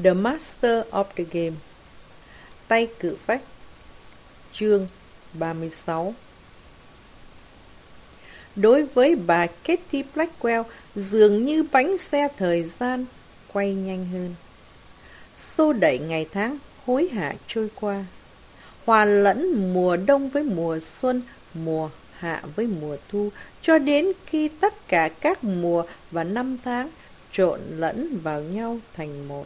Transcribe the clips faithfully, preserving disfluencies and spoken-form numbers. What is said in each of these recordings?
The Master of the Game. Tay cự phách. Chương ba mươi sáu. Đối với bà Katie Blackwell, dường như bánh xe thời gian quay nhanh hơn. Xô đẩy ngày tháng hối hả trôi qua, hòa lẫn mùa đông với mùa xuân, mùa hạ với mùa thu, cho đến khi tất cả các mùa và năm tháng trộn lẫn vào nhau thành một.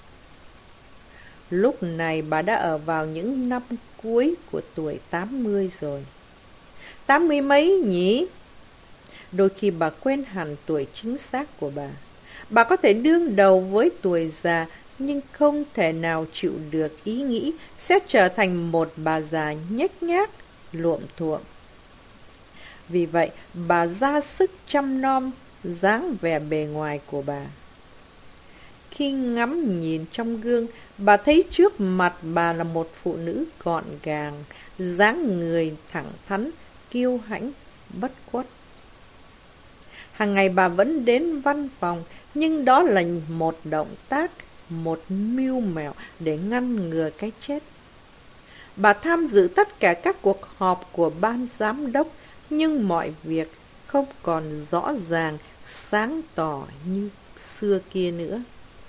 Lúc này bà đã ở vào những năm cuối của tuổi tám mươi rồi. Tám mươi mấy nhỉ? Đôi khi bà quên hẳn tuổi chính xác của bà. Bà có thể đương đầu với tuổi già, nhưng không thể nào chịu được ý nghĩ sẽ trở thành một bà già nhếch nhác, luộm thuộm. Vì vậy, bà ra sức chăm nom dáng vẻ bề ngoài của bà. Khi ngắm nhìn trong gương, bà thấy trước mặt bà là một phụ nữ gọn gàng, dáng người thẳng thắn, kiêu hãnh, bất khuất. Hàng ngày bà vẫn đến văn phòng, nhưng đó là một động tác, một mưu mẹo để ngăn ngừa cái chết. Bà tham dự tất cả các cuộc họp của ban giám đốc, nhưng mọi việc không còn rõ ràng, sáng tỏ như xưa kia nữa.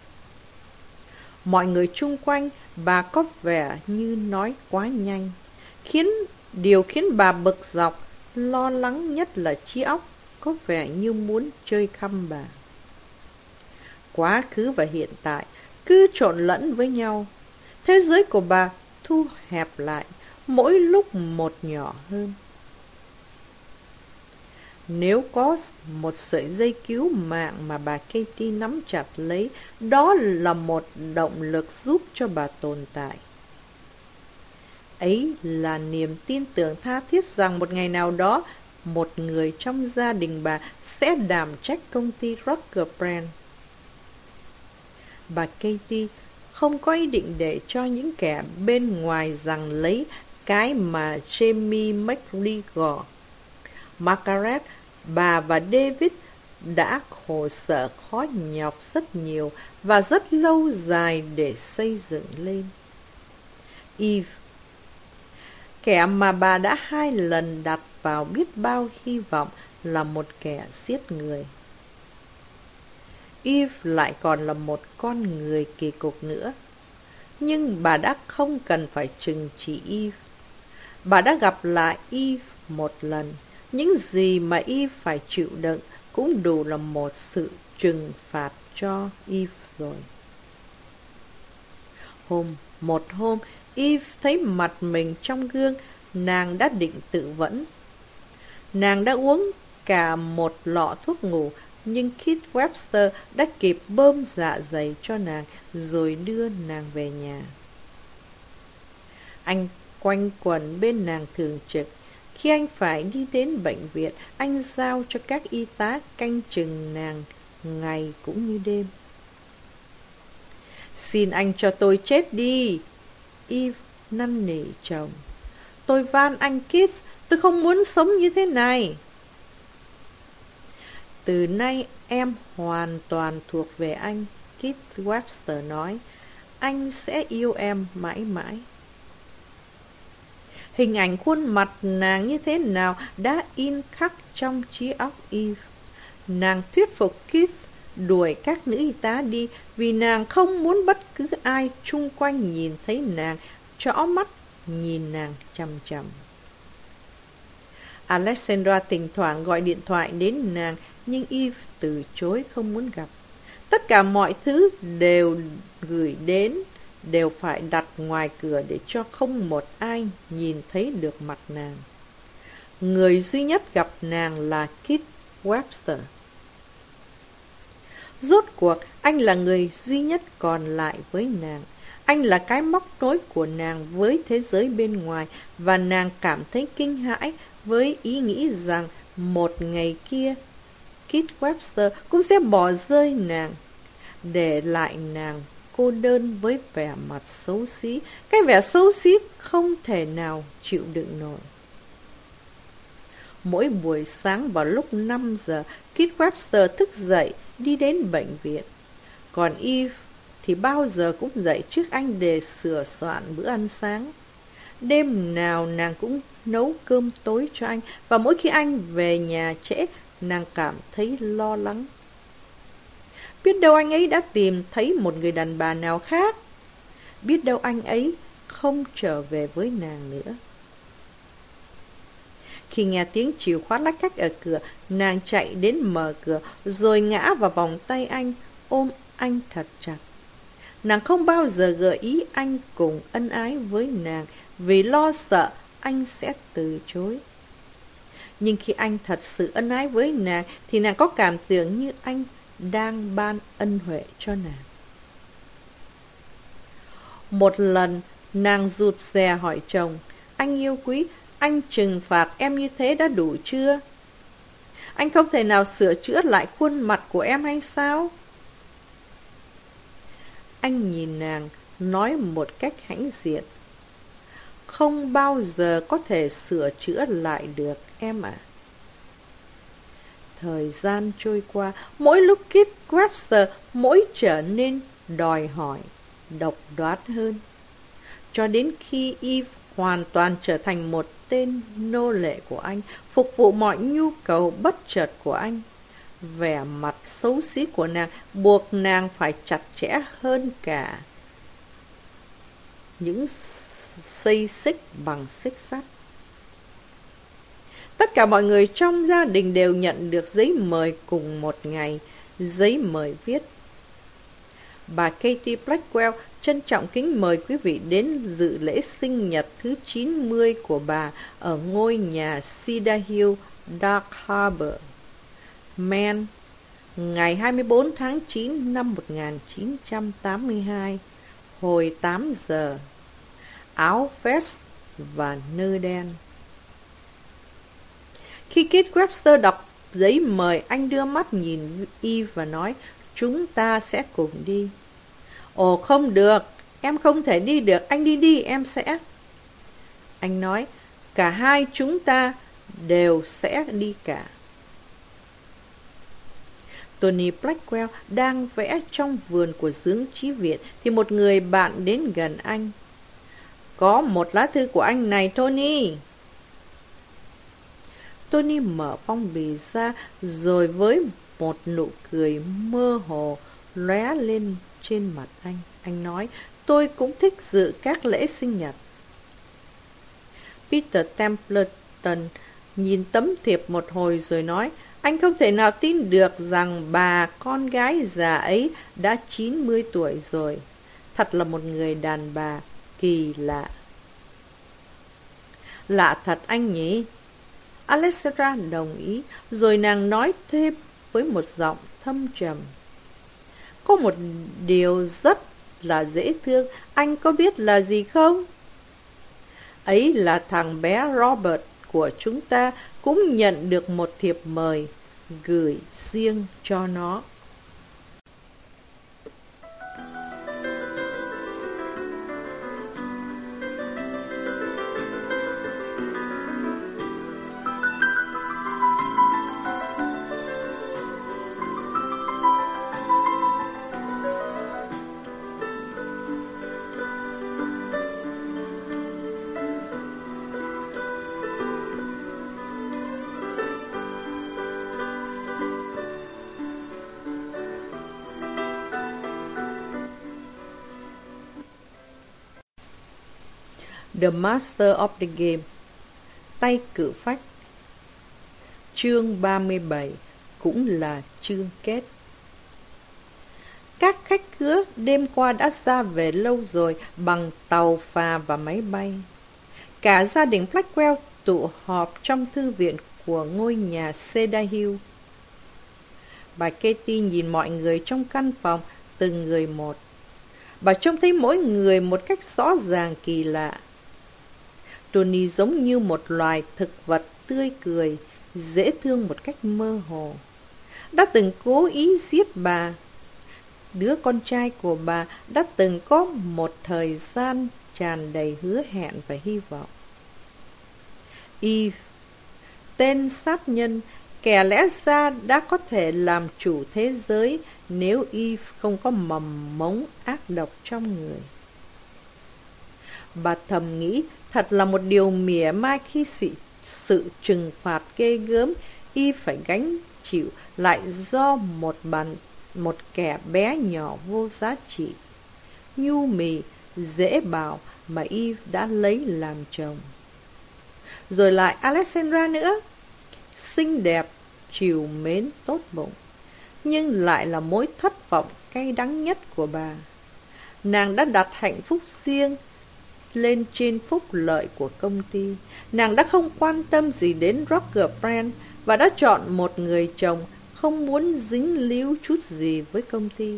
Mọi người chung quanh bà có vẻ như nói quá nhanh, khiến điều khiến bà bực dọc, lo lắng nhất là trí óc có vẻ như muốn chơi khăm bà. Quá khứ và hiện tại cứ trộn lẫn với nhau. Thế giới của bà thu hẹp lại, mỗi lúc một nhỏ hơn. Nếu có một sợi dây cứu mạng mà bà Katie nắm chặt lấy, đó là một động lực giúp cho bà tồn tại. Ấy là niềm tin tưởng tha thiết rằng một ngày nào đó, một người trong gia đình bà sẽ đảm trách công ty Rocker Brand. Bà Katie không có ý định để cho những kẻ bên ngoài giằng lấy cái mà Jamie McGregor, Margaret, bà và David đã khổ sở khó nhọc rất nhiều và rất lâu dài để xây dựng lên. Eve, kẻ mà bà đã hai lần đặt vào biết bao hy vọng, là một kẻ giết người. Eve lại còn là một con người kỳ cục nữa. Nhưng bà đã không cần phải trừng trị Eve. Bà đã gặp lại Eve một lần. Những gì mà Eve phải chịu đựng cũng đủ là một sự trừng phạt cho Eve rồi. Hôm, một hôm, Eve thấy mặt mình trong gương, nàng đã định tự vẫn. Nàng đã uống cả một lọ thuốc ngủ, nhưng Keith Webster đã kịp bơm dạ dày cho nàng rồi đưa nàng về nhà. Anh quanh quẩn bên nàng thường trực. Khi anh phải đi đến bệnh viện, anh giao cho các y tá canh chừng nàng ngày cũng như đêm. Xin anh cho tôi chết đi, Eve năn nỉ chồng. Tôi van anh Keith, tôi không muốn sống như thế này. Từ nay em hoàn toàn thuộc về anh, Keith Webster nói. Anh sẽ yêu em mãi mãi. Hình ảnh khuôn mặt nàng như thế nào đã in khắc trong trí óc Eve. Nàng thuyết phục Keith đuổi các nữ y tá đi vì nàng không muốn bất cứ ai chung quanh nhìn thấy nàng trõ mắt nhìn nàng chằm chằm. Alexandra thỉnh thoảng gọi điện thoại đến nàng, nhưng Eve từ chối không muốn gặp. Tất cả mọi thứ đều gửi đến, đều phải đặt ngoài cửa để cho không một ai nhìn thấy được mặt nàng. Người duy nhất gặp nàng là Keith Webster. Rốt cuộc, anh là người duy nhất còn lại với nàng. Anh là cái móc nối của nàng với thế giới bên ngoài, và nàng cảm thấy kinh hãi với ý nghĩ rằng một ngày kia Keith Webster cũng sẽ bỏ rơi nàng, để lại nàng cô đơn với vẻ mặt xấu xí, cái vẻ xấu xí không thể nào chịu đựng nổi. Mỗi buổi sáng vào lúc năm giờ, Keith Webster thức dậy đi đến bệnh viện. Còn Eve thì bao giờ cũng dậy trước anh để sửa soạn bữa ăn sáng. Đêm nào nàng cũng nấu cơm tối cho anh, và mỗi khi anh về nhà trễ, nàng cảm thấy lo lắng. Biết đâu anh ấy đã tìm thấy một người đàn bà nào khác. Biết đâu anh ấy không trở về với nàng nữa. Khi nghe tiếng chìa khóa lách cách ở cửa, nàng chạy đến mở cửa, rồi ngã vào vòng tay anh, ôm anh thật chặt. Nàng không bao giờ gợi ý anh cùng ân ái với nàng, vì lo sợ anh sẽ từ chối. Nhưng khi anh thật sự ân ái với nàng, thì nàng có cảm tưởng như anh đang ban ân huệ cho nàng. Một lần, nàng rụt rè hỏi chồng, anh yêu quý, anh trừng phạt em như thế đã đủ chưa? Anh không thể nào sửa chữa lại khuôn mặt của em hay sao? Anh nhìn nàng, nói một cách hãnh diện, không bao giờ có thể sửa chữa lại được em ạ. Thời gian trôi qua, mỗi lúc Kit Webster mỗi trở nên đòi hỏi, độc đoán hơn. Cho đến khi Eve hoàn toàn trở thành một tên nô lệ của anh, phục vụ mọi nhu cầu bất chợt của anh. Vẻ mặt xấu xí của nàng buộc nàng phải chặt chẽ hơn cả những dây xích bằng xích sắt. Tất cả mọi người trong gia đình đều nhận được giấy mời cùng một ngày. Giấy mời viết: bà Katie Blackwell trân trọng kính mời quý vị đến dự lễ sinh nhật thứ chín mươi của bà ở ngôi nhà Cedar Hill, Dark Harbor, Maine, ngày hai mươi bốn tháng chín năm một nghìn chín trăm tám mươi hai, hồi tám giờ. Áo vest và nơ đen. Khi Kit Webster đọc giấy mời, anh đưa mắt nhìn Eve và nói, chúng ta sẽ cùng đi. Ồ không được, em không thể đi được, anh đi đi, em sẽ. Anh nói, cả hai chúng ta đều sẽ đi cả. Tony Blackwell đang vẽ trong vườn của Dưỡng Chí Viện thì một người bạn đến gần anh. Có một lá thư của anh này, Tony. Tony mở phong bì ra, rồi với một nụ cười mơ hồ lóe lên trên mặt anh. Anh nói, tôi cũng thích dự các lễ sinh nhật. Peter Templeton nhìn tấm thiệp một hồi rồi nói, anh không thể nào tin được rằng bà con gái già ấy đã chín mươi tuổi rồi. Thật là một người đàn bà kỳ lạ. Lạ thật anh nhỉ? Alexandra đồng ý, rồi nàng nói thêm với một giọng thâm trầm. Có một điều rất là dễ thương, anh có biết là gì không? Ấy là thằng bé Robert của chúng ta cũng nhận được một thiệp mời gửi riêng cho nó. The Master of the Game, tay cự phách. Chương ba mươi bảy, cũng là chương kết. Các khách khứa đêm qua đã ra về lâu rồi bằng tàu phà và máy bay. Cả gia đình Blackwell tụ họp trong thư viện của ngôi nhà Cedar Hill. Bà Katie nhìn mọi người trong căn phòng, từng người một. Bà trông thấy mỗi người một cách rõ ràng kỳ lạ. Tony giống như một loài thực vật tươi cười, dễ thương một cách mơ hồ. Đã từng cố ý giết bà. Đứa con trai của bà đã từng có một thời gian tràn đầy hứa hẹn và hy vọng. Eve, tên sát nhân, kẻ lẽ ra đã có thể làm chủ thế giới nếu Eve không có mầm mống ác độc trong người. Bà thầm nghĩ thật là một điều mỉa mai khi sự, sự trừng phạt ghê gớm Eve phải gánh chịu lại do một bàn, một kẻ bé nhỏ vô giá trị, nhu mì, dễ bảo mà Eve đã lấy làm chồng. Rồi lại Alexandra nữa, xinh đẹp, trìu mến, tốt bụng, nhưng lại là mối thất vọng cay đắng nhất của bà. Nàng đã đặt hạnh phúc riêng lên trên phúc lợi của công ty. Nàng đã không quan tâm gì đến Roger Brand và đã chọn một người chồng không muốn dính líu chút gì với công ty.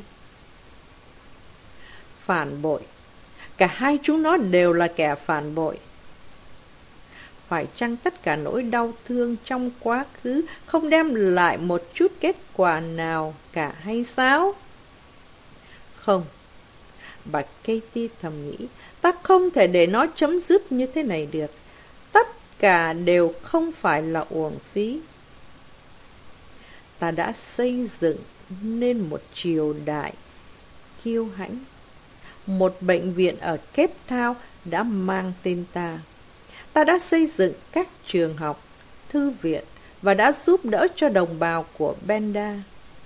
Phản bội. Cả hai chúng nó đều là kẻ phản bội. Phải chăng tất cả nỗi đau thương trong quá khứ không đem lại một chút kết quả nào cả hay sao? Không. Bà Katie thầm nghĩ, ta không thể để nó chấm dứt như thế này được. Tất cả đều không phải là uổng phí. Ta đã xây dựng nên một triều đại kiêu hãnh. Một bệnh viện ở Cape Town đã mang tên ta. Ta đã xây dựng các trường học, thư viện và đã giúp đỡ cho đồng bào của Benda.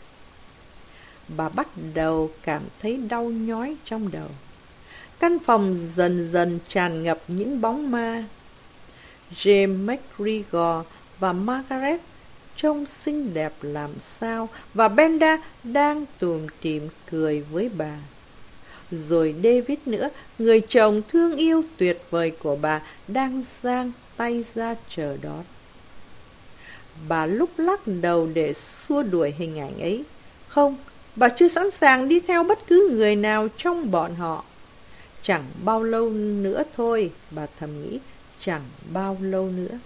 Bà bắt đầu cảm thấy đau nhói trong đầu. Căn phòng dần dần tràn ngập những bóng ma. James McGregor và Margaret trông xinh đẹp làm sao, và Benda đang tủm tỉm cười với bà. Rồi David nữa, người chồng thương yêu tuyệt vời của bà, đang giang tay ra chờ đón. Bà lúc lắc đầu để xua đuổi hình ảnh ấy. Không, bà chưa sẵn sàng đi theo bất cứ người nào trong bọn họ. Chẳng bao lâu nữa thôi, bà thầm nghĩ, chẳng bao lâu nữa.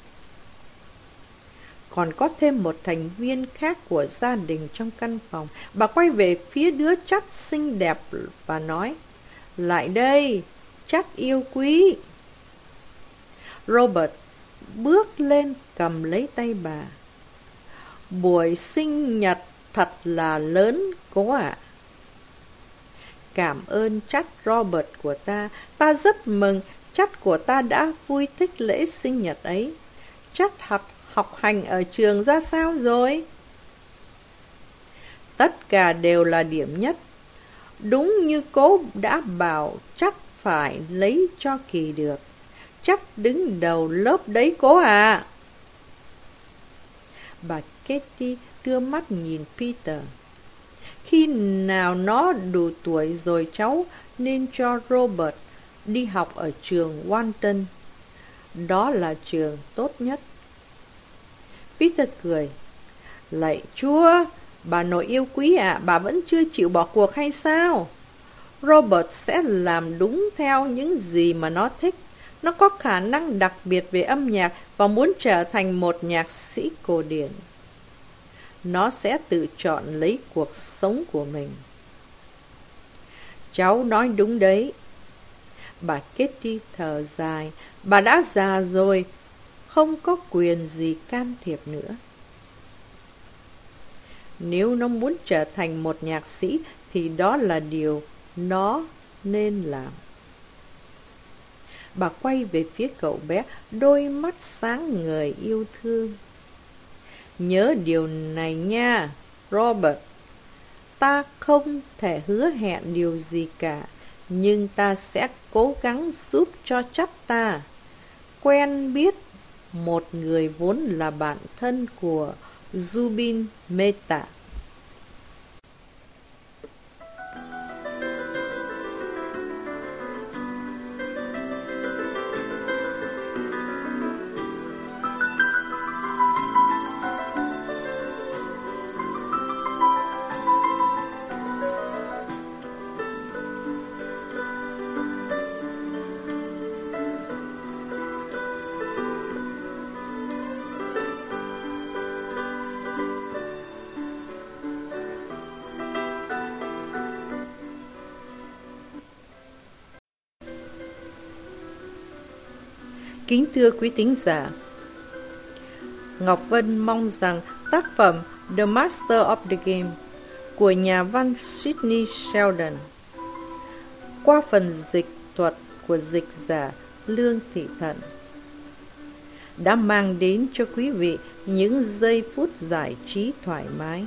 Còn có thêm một thành viên khác của gia đình trong căn phòng. Bà quay về phía đứa Chắt xinh đẹp và nói, lại đây, Chắt yêu quý. Robert bước lên cầm lấy tay bà. Buổi sinh nhật thật là lớn, cố ạ. À. Cảm ơn Chắt Robert của ta. Ta rất mừng Chắt của ta đã vui thích lễ sinh nhật ấy. Chắt học, học hành ở trường ra sao rồi? Tất cả đều là điểm nhất. Đúng như cố đã bảo, chắc phải lấy cho kỳ được. Chắc đứng đầu lớp đấy cố à. Bà Katie đưa mắt nhìn Peter. Khi nào nó đủ tuổi rồi cháu nên cho Robert đi học ở trường Walton. Đó là trường tốt nhất. Peter cười. Lạy Chúa, bà nội yêu quý ạ, à, bà vẫn chưa chịu bỏ cuộc hay sao? Robert sẽ làm đúng theo những gì mà nó thích. Nó có khả năng đặc biệt về âm nhạc và muốn trở thành một nhạc sĩ cổ điển. Nó sẽ tự chọn lấy cuộc sống của mình. Cháu nói đúng đấy. Bà Katie thở dài. Bà đã già rồi, không có quyền gì can thiệp nữa. Nếu nó muốn trở thành một nhạc sĩ thì đó là điều nó nên làm. Bà quay về phía cậu bé, đôi mắt sáng ngời yêu thương. Nhớ điều này nha, Robert. Ta không thể hứa hẹn điều gì cả, nhưng ta sẽ cố gắng giúp cho Chắt ta quen biết một người vốn là bạn thân của Zubin Mehta. Kính thưa quý thính giả, Ngọc Vân mong rằng Tác phẩm The Master of the Game của nhà văn Sidney Sheldon qua phần dịch thuật của dịch giả Lương Thị Thận đã mang đến cho quý vị những giây phút giải trí thoải mái.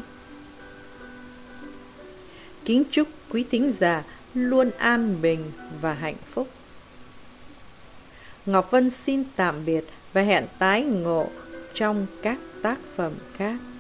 Kính chúc quý thính giả luôn an bình và hạnh phúc. Ngọc Vân xin tạm biệt và hẹn tái ngộ trong các tác phẩm khác.